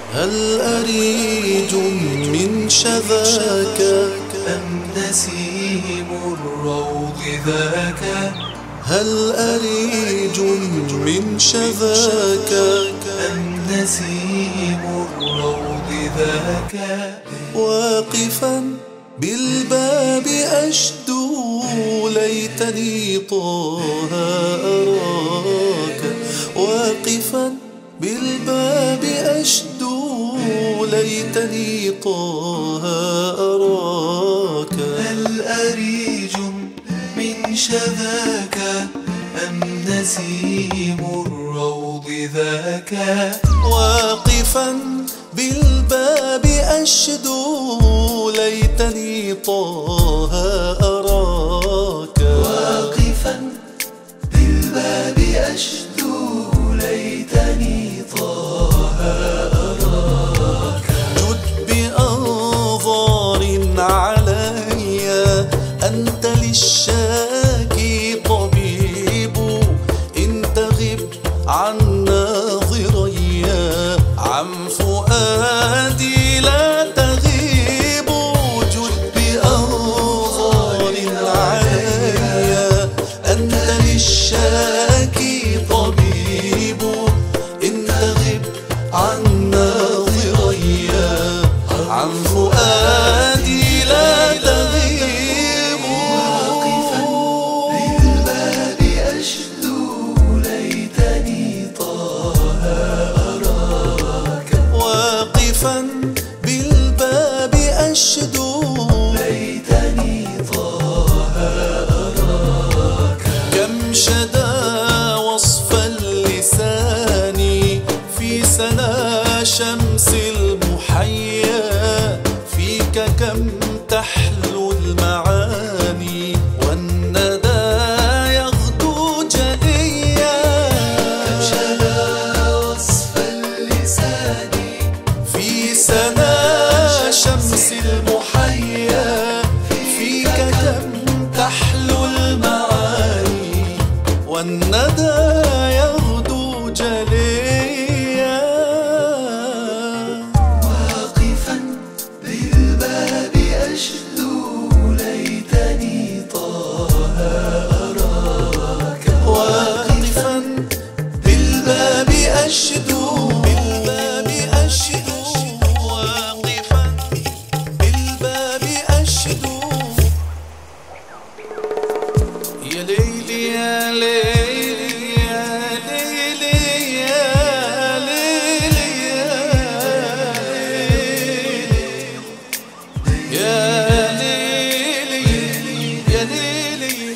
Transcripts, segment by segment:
هل أريج من شذاك أم نسيم الروض ذاك؟ هل أريج من شذاك أم نسيم الروض ذاك؟ واقفا بالباب أشدو ليتني طه أراك. واقفا بالباب أشدو ليتني طه أراك. هل أريج من شذاك أم نسيم الروض ذاك؟ واقفا بالباب أشدو ليتني طه أراك. واقفا بالباب أشدو ليتني طه أراك. جد بأنظار علي أنت للشاكي طبيب. إن تغب عن ناظري عن فؤادي لا تغيب. جد بأنظار علي أنت للشاكي طبيب. إن تغب عن ناظري عن فؤادي لا تغيب. واقفا بالباب أشدو ليتني طه أراك. واقفا بالباب أشدو ليتني طه أراك. كم شدا وصف اللسان في سنا شمس المحيا. فيك كم تحلو المعاني والندى يغدو جليا. كم شدا وصف اللسان في سنا شمس المحيا. فيك كم تحلو المعاني والندى يغدو جليا. واقفا بالباب أشدو ليتني طه أراك. واقفا بالباب أشدو بالباب أشدو. واقفا بالباب أشدو. يا ليلي يا ليلي يا ليلي يا ليلي يا ليلي يا ليلي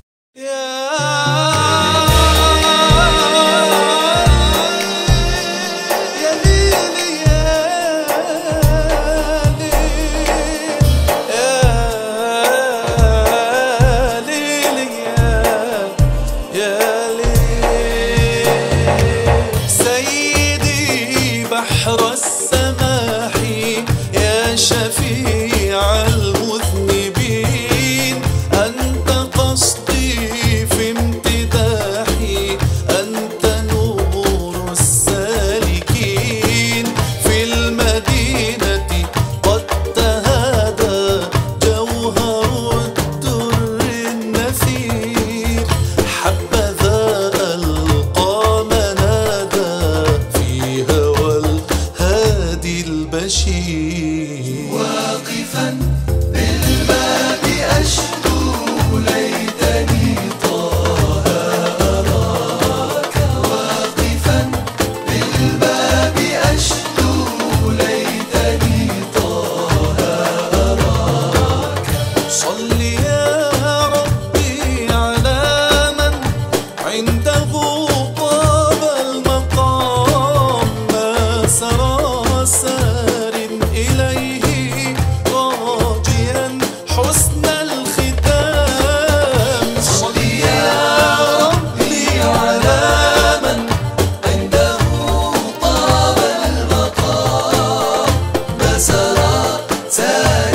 بحر السماح يا شفيع المذنبين. أنت قصدي في امتداحي. أنت نور السالكين في المدينة. قد تهادى جوهر الدر النثير. حبذا ألقى منادى في هوى الهادي البشير. واقفا بالباب أشدو ليتني طه أراك. واقفا بالباب أشدو ليتني طه أراك. صل يا ربي على من عنده طاب المقام. ما سرى سار إليه راجيا حسن الختام. صل يا ربي على من عنده طاب المقام. ما سرى سار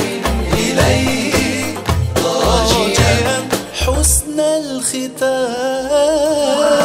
إليه راجيا حسن الختام.